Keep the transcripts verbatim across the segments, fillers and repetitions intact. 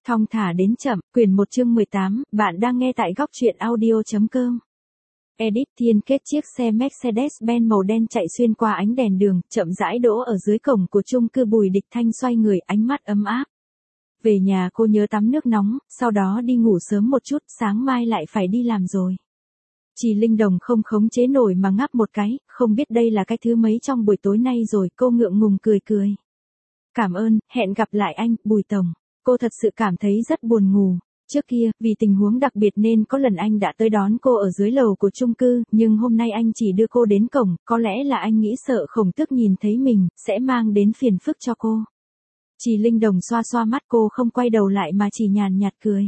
Thong thả đến chậm, quyển một chương mười tám, bạn đang nghe tại góc truyện audio.com. Edit Thiên Kết chiếc xe Mercedes-Benz màu đen chạy xuyên qua ánh đèn đường, chậm rãi đỗ ở dưới cổng của chung cư Bùi Địch Thanh xoay người, ánh mắt ấm áp. Về nhà cô nhớ tắm nước nóng, sau đó đi ngủ sớm một chút, sáng mai lại phải đi làm rồi. Chị Linh Đồng không khống chế nổi mà ngáp một cái, không biết đây là cái thứ mấy trong buổi tối nay rồi, cô ngượng ngùng cười cười. Cảm ơn, hẹn gặp lại anh, Bùi Tổng. Cô thật sự cảm thấy rất buồn ngủ. Trước kia, vì tình huống đặc biệt nên có lần anh đã tới đón cô ở dưới lầu của chung cư, nhưng hôm nay anh chỉ đưa cô đến cổng, có lẽ là anh nghĩ sợ Khổng Tước nhìn thấy mình, sẽ mang đến phiền phức cho cô. Chị Linh Đồng xoa xoa mắt, cô không quay đầu lại mà chỉ nhàn nhạt cười.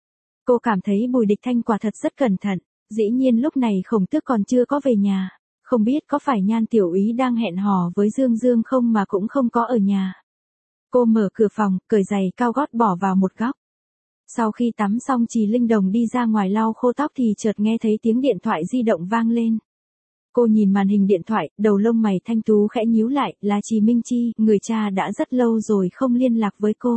Cô cảm thấy Bùi Địch Thanh quả thật rất cẩn thận, dĩ nhiên lúc này Khổng Tước còn chưa có về nhà, không biết có phải Nhan Tiểu Úy đang hẹn hò với Dương Dương không mà cũng không có ở nhà. Cô mở cửa phòng, cởi giày cao gót bỏ vào một góc. Sau khi tắm xong chị Linh Đồng đi ra ngoài lau khô tóc thì chợt nghe thấy tiếng điện thoại di động vang lên. Cô nhìn màn hình điện thoại, đầu lông mày thanh tú khẽ nhíu lại, là chị Minh Chi, người cha đã rất lâu rồi không liên lạc với cô.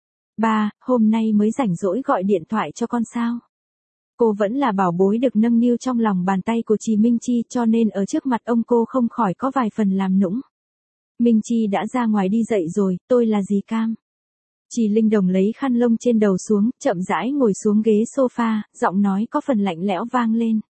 Ba, hôm nay mới rảnh rỗi gọi điện thoại cho con sao? Cô vẫn là bảo bối được nâng niu trong lòng bàn tay của chị Minh Chi cho nên ở trước mặt ông cô không khỏi có vài phần làm nũng. Minh Chi đã ra ngoài đi dậy rồi, tôi là dì Cam. Chị Linh Đồng lấy khăn lông trên đầu xuống, chậm rãi ngồi xuống ghế sofa, giọng nói có phần lạnh lẽo vang lên.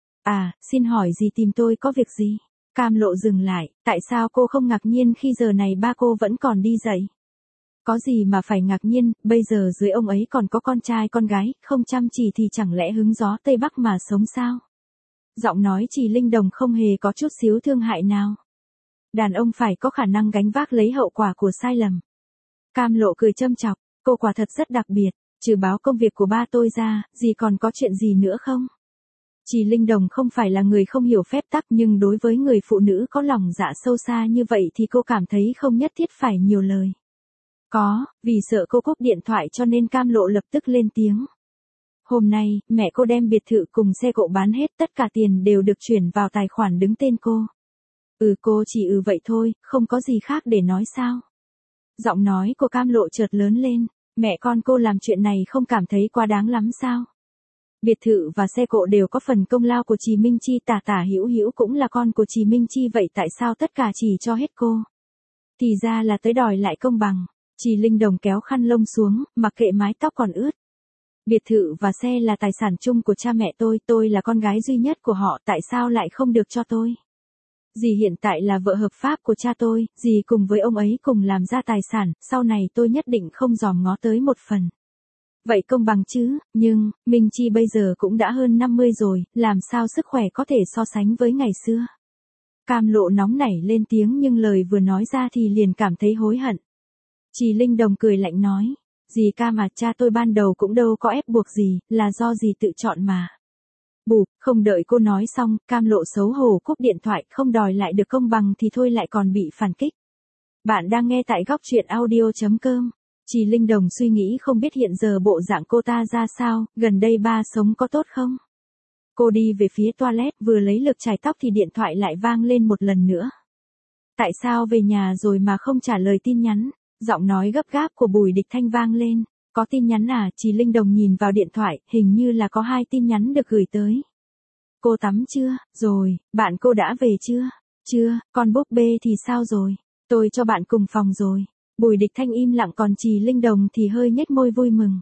À, xin hỏi dì tìm tôi có việc gì? Cam Lộ dừng lại, tại sao cô không ngạc nhiên khi giờ này ba cô vẫn còn đi dậy? Có gì mà phải ngạc nhiên, bây giờ dưới ông ấy còn có con trai con gái, không chăm chỉ thì chẳng lẽ hứng gió Tây Bắc mà sống sao? Giọng nói chị Linh Đồng không hề có chút xíu thương hại nào. Đàn ông phải có khả năng gánh vác lấy hậu quả của sai lầm. Cam Lộ cười châm chọc, cô quả thật rất đặc biệt, trừ báo công việc của ba tôi ra, dì còn có chuyện gì nữa không? Chị Linh Đồng không phải là người không hiểu phép tắc nhưng đối với người phụ nữ có lòng dạ sâu xa như vậy thì cô cảm thấy không nhất thiết phải nhiều lời. Có, vì sợ cô cúp điện thoại cho nên Cam Lộ lập tức lên tiếng. Hôm nay, mẹ cô đem biệt thự cùng xe cộ bán hết, tất cả tiền đều được chuyển vào tài khoản đứng tên cô. Ừ, cô chỉ ừ vậy thôi, không có gì khác để nói sao? Giọng nói của Cam Lộ chợt lớn lên, mẹ con cô làm chuyện này không cảm thấy quá đáng lắm sao? Biệt thự và xe cộ đều có phần công lao của chị Minh Chi, Tả Tả Hữu Hữu cũng là con của chị Minh Chi, vậy tại sao tất cả chỉ cho hết cô? Thì ra là tới đòi lại công bằng. Chị Linh Đồng kéo khăn lông xuống, mặc kệ mái tóc còn ướt. Biệt thự và xe là tài sản chung của cha mẹ tôi, tôi là con gái duy nhất của họ, tại sao lại không được cho tôi? Dì hiện tại là vợ hợp pháp của cha tôi, dì cùng với ông ấy cùng làm ra tài sản, sau này tôi nhất định không dòm ngó tới một phần. Vậy công bằng chứ, nhưng, Minh Chi bây giờ cũng đã hơn năm mươi rồi, làm sao sức khỏe có thể so sánh với ngày xưa? Cam Lộ nóng nảy lên tiếng nhưng lời vừa nói ra thì liền cảm thấy hối hận. Chị Linh Đồng cười lạnh nói, dì Cam à, cha tôi ban đầu cũng đâu có ép buộc gì, là do dì tự chọn mà. Bụp, không đợi cô nói xong, Cam Lộ xấu hổ cúp điện thoại, không đòi lại được công bằng thì thôi lại còn bị phản kích. Bạn đang nghe tại góc truyện audio.com. Chị Linh Đồng suy nghĩ không biết hiện giờ bộ dạng cô ta ra sao, gần đây ba sống có tốt không? Cô đi về phía toilet vừa lấy lực chải tóc thì điện thoại lại vang lên một lần nữa. Tại sao về nhà rồi mà không trả lời tin nhắn? Giọng nói gấp gáp của Bùi Địch Thanh vang lên. Có tin nhắn à? Chị Linh Đồng nhìn vào điện thoại, hình như là có hai tin nhắn được gửi tới. Cô tắm chưa? Rồi, bạn cô đã về chưa? Chưa, con búp bê thì sao rồi? Tôi cho bạn cùng phòng rồi. Bùi Địch Thanh im lặng còn chị Linh Đồng thì hơi nhếch môi vui mừng.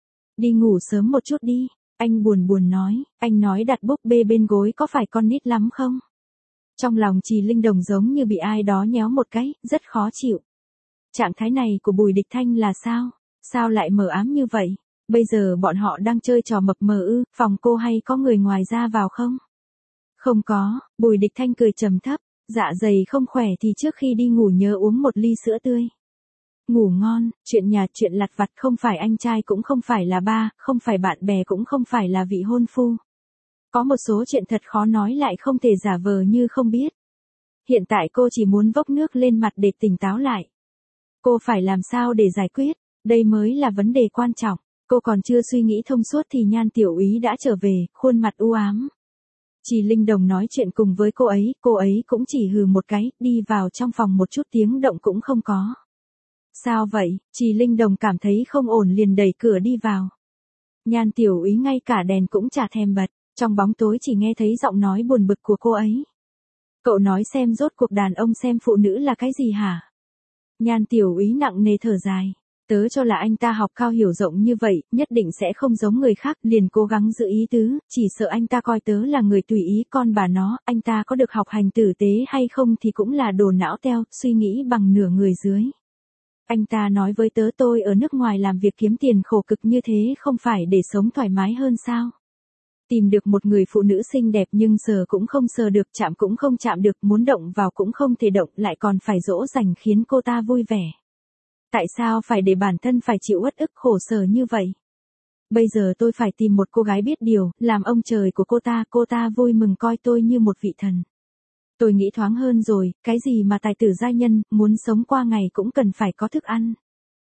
Đi ngủ sớm một chút đi, anh buồn buồn nói, anh nói đặt búp bê bên gối có phải con nít lắm không? Trong lòng chị Linh Đồng giống như bị ai đó nhéo một cái, rất khó chịu. Trạng thái này của Bùi Địch Thanh là sao? Sao lại mờ ám như vậy? Bây giờ bọn họ đang chơi trò mập mờ ư, phòng cô hay có người ngoài ra vào không? Không có, Bùi Địch Thanh cười trầm thấp, dạ dày không khỏe thì trước khi đi ngủ nhớ uống một ly sữa tươi. Ngủ ngon, chuyện nhà chuyện lặt vặt, không phải anh trai cũng không phải là ba, không phải bạn bè cũng không phải là vị hôn phu. Có một số chuyện thật khó nói lại không thể giả vờ như không biết. Hiện tại cô chỉ muốn vốc nước lên mặt để tỉnh táo lại. Cô phải làm sao để giải quyết, đây mới là vấn đề quan trọng. Cô còn chưa suy nghĩ thông suốt thì Nhan Tiểu Úy đã trở về, khuôn mặt u ám. Chị Linh Đồng nói chuyện cùng với cô ấy, cô ấy cũng chỉ hừ một cái, đi vào trong phòng một chút tiếng động cũng không có. Sao vậy? Trì Linh Đồng cảm thấy không ổn liền đẩy cửa đi vào. Nhan Tiểu Úy ngay cả đèn cũng chả thèm bật, trong bóng tối chỉ nghe thấy giọng nói buồn bực của cô ấy. Cậu nói xem rốt cuộc đàn ông xem phụ nữ là cái gì hả? Nhan Tiểu Úy nặng nề thở dài. Tớ cho là anh ta học cao hiểu rộng như vậy, nhất định sẽ không giống người khác, liền cố gắng giữ ý tứ, chỉ sợ anh ta coi tớ là người tùy ý con bà nó, anh ta có được học hành tử tế hay không thì cũng là đồ não teo, suy nghĩ bằng nửa người dưới. Anh ta nói với tớ tôi ở nước ngoài làm việc kiếm tiền khổ cực như thế không phải để sống thoải mái hơn sao? Tìm được một người phụ nữ xinh đẹp nhưng sờ cũng không sờ được, chạm cũng không chạm được, muốn động vào cũng không thể động, lại còn phải dỗ dành khiến cô ta vui vẻ. Tại sao phải để bản thân phải chịu uất ức khổ sở như vậy? Bây giờ tôi phải tìm một cô gái biết điều, làm ông trời của cô ta, cô ta vui mừng coi tôi như một vị thần. Tôi nghĩ thoáng hơn rồi, cái gì mà tài tử giai nhân, muốn sống qua ngày cũng cần phải có thức ăn.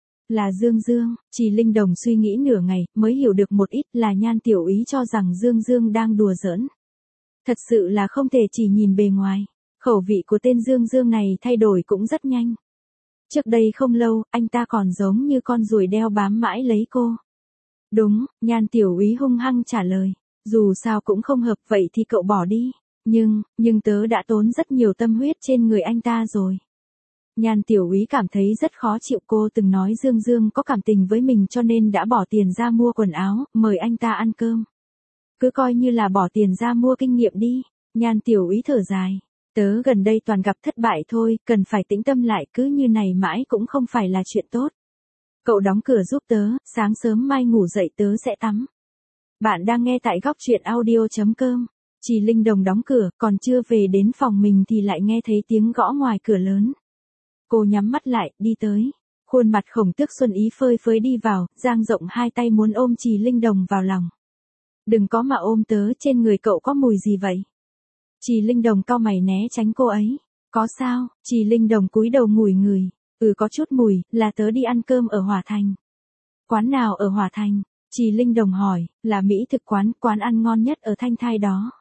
Là Dương Dương, Trì Linh Đồng suy nghĩ nửa ngày, mới hiểu được một ít là Nhan Tiểu Úy cho rằng Dương Dương đang đùa giỡn. Thật sự là không thể chỉ nhìn bề ngoài, khẩu vị của tên Dương Dương này thay đổi cũng rất nhanh. Trước đây không lâu, anh ta còn giống như con ruồi đeo bám mãi lấy cô. Đúng, Nhan Tiểu Úy hung hăng trả lời, dù sao cũng không hợp vậy thì cậu bỏ đi. Nhưng, nhưng tớ đã tốn rất nhiều tâm huyết trên người anh ta rồi. Nhan Tiểu Úy cảm thấy rất khó chịu, cô từng nói Dương Dương có cảm tình với mình cho nên đã bỏ tiền ra mua quần áo, mời anh ta ăn cơm. Cứ coi như là bỏ tiền ra mua kinh nghiệm đi. Nhan Tiểu Úy thở dài. Tớ gần đây toàn gặp thất bại thôi, cần phải tĩnh tâm lại, cứ như này mãi cũng không phải là chuyện tốt. Cậu đóng cửa giúp tớ, sáng sớm mai ngủ dậy tớ sẽ tắm. Bạn đang nghe tại góc truyện audio chấm com. Trì Linh Đồng đóng cửa, còn chưa về đến phòng mình thì lại nghe thấy tiếng gõ ngoài cửa lớn. Cô nhắm mắt lại, đi tới. Khuôn mặt Khổng Tước xuân ý phơi phới đi vào, dang rộng hai tay muốn ôm Trì Linh Đồng vào lòng. Đừng có mà ôm tớ, trên người cậu có mùi gì vậy? Trì Linh Đồng cau mày né tránh cô ấy. Có sao? Trì Linh Đồng cúi đầu ngửi ngửi. Ừ có chút mùi, là tớ đi ăn cơm ở Hòa Thành. Quán nào ở Hòa Thành? Trì Linh Đồng hỏi, là mỹ thực quán, quán ăn ngon nhất ở Thanh Thai đó.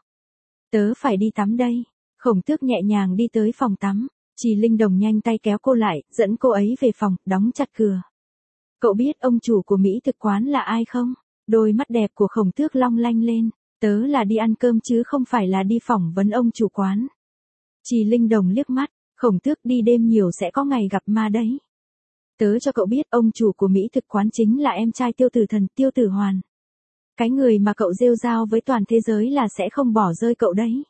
Tớ phải đi tắm đây. Khổng Tước nhẹ nhàng đi tới phòng tắm. Trì Linh Đồng nhanh tay kéo cô lại, dẫn cô ấy về phòng, đóng chặt cửa. Cậu biết ông chủ của mỹ thực quán là ai không? Đôi mắt đẹp của Khổng Tước long lanh lên. Tớ là đi ăn cơm chứ không phải là đi phỏng vấn ông chủ quán. Trì Linh Đồng liếc mắt, Khổng Tước đi đêm nhiều sẽ có ngày gặp ma đấy. Tớ cho cậu biết ông chủ của mỹ thực quán chính là em trai Tiêu Tử Thần, Tiêu Tử Hoàn. Cái người mà cậu rêu rao với toàn thế giới là sẽ không bỏ rơi cậu đấy.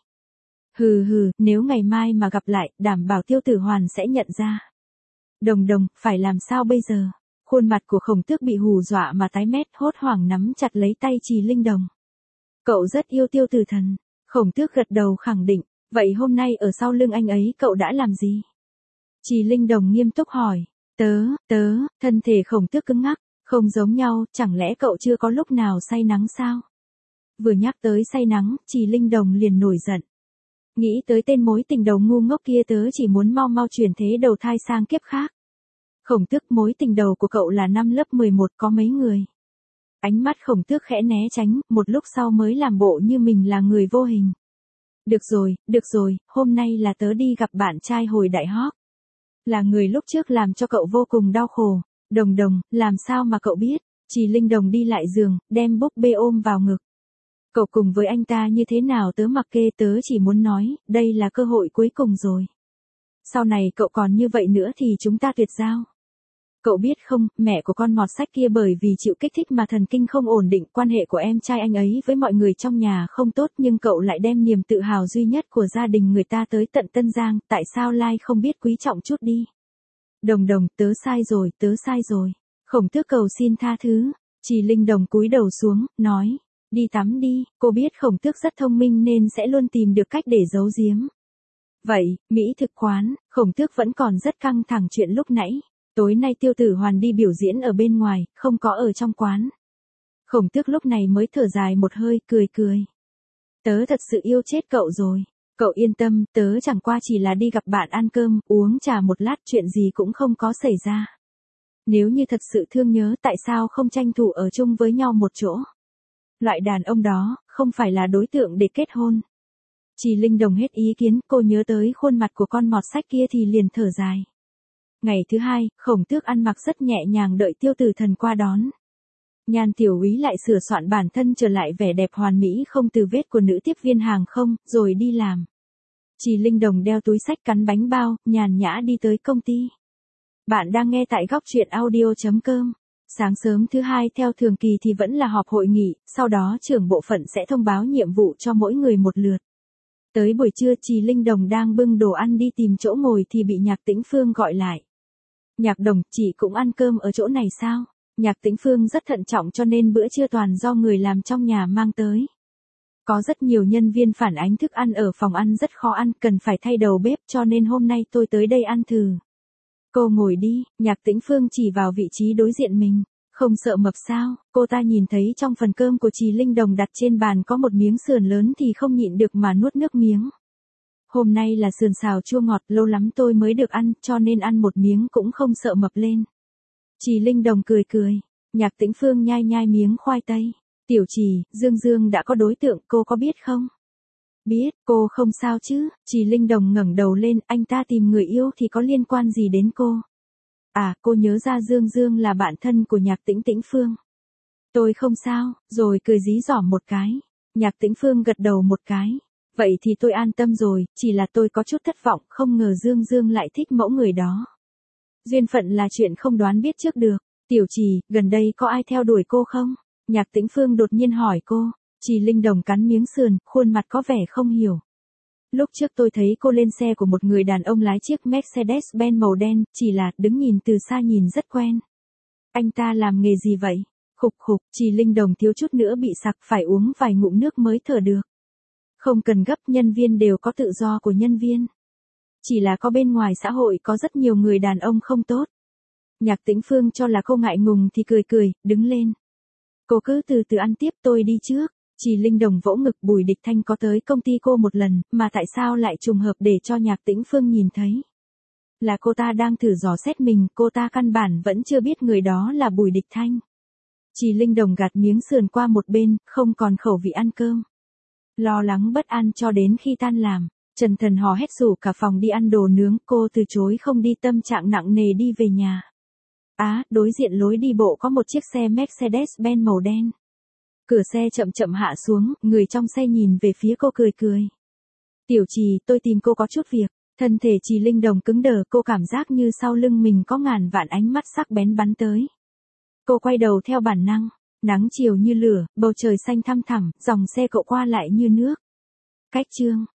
Hừ hừ, nếu ngày mai mà gặp lại, đảm bảo Tiêu Tử Hoàn sẽ nhận ra. Đồng Đồng, phải làm sao bây giờ? Khuôn mặt của Khổng Tước bị hù dọa mà tái mét, hốt hoảng nắm chặt lấy tay Trì Linh Đồng. Cậu rất yêu Tiêu Tử Thần. Khổng Tước gật đầu khẳng định, vậy hôm nay ở sau lưng anh ấy cậu đã làm gì? Trì Linh Đồng nghiêm túc hỏi, tớ, tớ, thân thể Khổng Tước cứng ngắc, không giống nhau, chẳng lẽ cậu chưa có lúc nào say nắng sao? Vừa nhắc tới say nắng, Trì Linh Đồng liền nổi giận. Nghĩ tới tên mối tình đầu ngu ngốc kia tớ chỉ muốn mau mau chuyển thế đầu thai sang kiếp khác. Khổng Tước, mối tình đầu của cậu là năm lớp mười một có mấy người? Ánh mắt Khổng Tước khẽ né tránh, một lúc sau mới làm bộ như mình là người vô hình. Được rồi, được rồi, hôm nay là tớ đi gặp bạn trai hồi đại học. Là người lúc trước làm cho cậu vô cùng đau khổ. Đồng Đồng, làm sao mà cậu biết? Trì Linh Đồng đi lại giường, đem búp bê ôm vào ngực. Cậu cùng với anh ta như thế nào tớ mặc kệ, tớ chỉ muốn nói, đây là cơ hội cuối cùng rồi. Sau này cậu còn như vậy nữa thì chúng ta tuyệt giao. Cậu biết không, mẹ của con mọt sách kia bởi vì chịu kích thích mà thần kinh không ổn định, quan hệ của em trai anh ấy với mọi người trong nhà không tốt nhưng cậu lại đem niềm tự hào duy nhất của gia đình người ta tới tận Tân Giang, tại sao Lai không biết quý trọng chút đi. Đồng Đồng, tớ sai rồi, tớ sai rồi. Khổng Tước cầu xin tha thứ. Trì Linh Đồng cúi đầu xuống, nói, đi tắm đi, cô biết Khổng Tước rất thông minh nên sẽ luôn tìm được cách để giấu giếm. Vậy, mỹ thực quán, Khổng Tước vẫn còn rất căng thẳng chuyện lúc nãy. Tối nay Tiêu Tử Hoàn đi biểu diễn ở bên ngoài, không có ở trong quán. Khổng Tước lúc này mới thở dài một hơi, cười cười. Tớ thật sự yêu chết cậu rồi. Cậu yên tâm, tớ chẳng qua chỉ là đi gặp bạn ăn cơm, uống trà một lát, chuyện gì cũng không có xảy ra. Nếu như thật sự thương nhớ, tại sao không tranh thủ ở chung với nhau một chỗ? Loại đàn ông đó, không phải là đối tượng để kết hôn. Trì Linh Đồng hết ý kiến, cô nhớ tới khuôn mặt của con mọt sách kia thì liền thở dài. Ngày thứ hai, Khổng Tước ăn mặc rất nhẹ nhàng đợi Tiêu Tử Thần qua đón. Nhan Tiểu Úy lại sửa soạn bản thân trở lại vẻ đẹp hoàn mỹ không tì vết của nữ tiếp viên hàng không, rồi đi làm. Trì Linh Đồng đeo túi xách cắn bánh bao, nhàn nhã đi tới công ty. Bạn đang nghe tại góc truyện audio chấm com. Sáng sớm thứ hai theo thường kỳ thì vẫn là họp hội nghị, sau đó trưởng bộ phận sẽ thông báo nhiệm vụ cho mỗi người một lượt. Tới buổi trưa Trì Linh Đồng đang bưng đồ ăn đi tìm chỗ ngồi thì bị Nhạc Tĩnh Phương gọi lại. Nhạc Đồng, chị cũng ăn cơm ở chỗ này sao? Nhạc Tĩnh Phương rất thận trọng cho nên bữa trưa toàn do người làm trong nhà mang tới. Có rất nhiều nhân viên phản ánh thức ăn ở phòng ăn rất khó ăn, cần phải thay đầu bếp cho nên hôm nay tôi tới đây ăn thử. Cô ngồi đi, Nhạc Tĩnh Phương chỉ vào vị trí đối diện mình. Không sợ mập sao? Cô ta nhìn thấy trong phần cơm của Trì Linh Đồng đặt trên bàn có một miếng sườn lớn thì không nhịn được mà nuốt nước miếng. Hôm nay là sườn xào chua ngọt, lâu lắm tôi mới được ăn, cho nên ăn một miếng cũng không sợ mập lên. Trì Linh Đồng cười cười. Nhạc Tĩnh Phương nhai nhai miếng khoai tây. Tiểu Trì, Dương Dương đã có đối tượng, cô có biết không? Biết, cô không sao chứ? Trì Linh Đồng ngẩng đầu lên, anh ta tìm người yêu thì có liên quan gì đến cô? À, cô nhớ ra Dương Dương là bạn thân của Nhạc Tĩnh Tĩnh Phương. Tôi không sao, rồi cười dí dỏm một cái. Nhạc Tĩnh Phương gật đầu một cái. Vậy thì tôi an tâm rồi, chỉ là tôi có chút thất vọng, không ngờ Dương Dương lại thích mẫu người đó. Duyên phận là chuyện không đoán biết trước được. Tiểu Trì, gần đây có ai theo đuổi cô không? Nhạc Tĩnh Phương đột nhiên hỏi cô. Trì Linh Đồng cắn miếng sườn, khuôn mặt có vẻ không hiểu. Lúc trước tôi thấy cô lên xe của một người đàn ông lái chiếc Mercedes-Benz màu đen, chỉ là đứng nhìn từ xa nhìn rất quen. Anh ta làm nghề gì vậy? Khục khục, Trì Linh Đồng thiếu chút nữa bị sặc, phải uống vài ngụm nước mới thở được. Không cần gấp, nhân viên đều có tự do của nhân viên. Chỉ là có bên ngoài xã hội có rất nhiều người đàn ông không tốt. Nhạc Tĩnh Phương cho là cô ngại ngùng thì cười cười, đứng lên. Cô cứ từ từ ăn tiếp, tôi đi trước. Trì Linh Đồng vỗ ngực, Bùi Địch Thanh có tới công ty cô một lần, mà tại sao lại trùng hợp để cho Nhạc Tĩnh Phương nhìn thấy? Là cô ta đang thử dò xét mình, cô ta căn bản vẫn chưa biết người đó là Bùi Địch Thanh. Trì Linh Đồng gạt miếng sườn qua một bên, không còn khẩu vị ăn cơm. Lo lắng bất an cho đến khi tan làm, Trần Thần hò hét rủ cả phòng đi ăn đồ nướng, cô từ chối không đi, tâm trạng nặng nề đi về nhà. Á, đối diện lối đi bộ có một chiếc xe Mercedes-Benz màu đen. Cửa xe chậm chậm hạ xuống, người trong xe nhìn về phía cô cười cười. Tiểu Trì, tôi tìm cô có chút việc. Thân thể Trì Linh Đồng cứng đờ, cô cảm giác như sau lưng mình có ngàn vạn ánh mắt sắc bén bắn tới. Cô quay đầu theo bản năng, nắng chiều như lửa, bầu trời xanh thăm thẳm, dòng xe cộ qua lại như nước. Cách chương.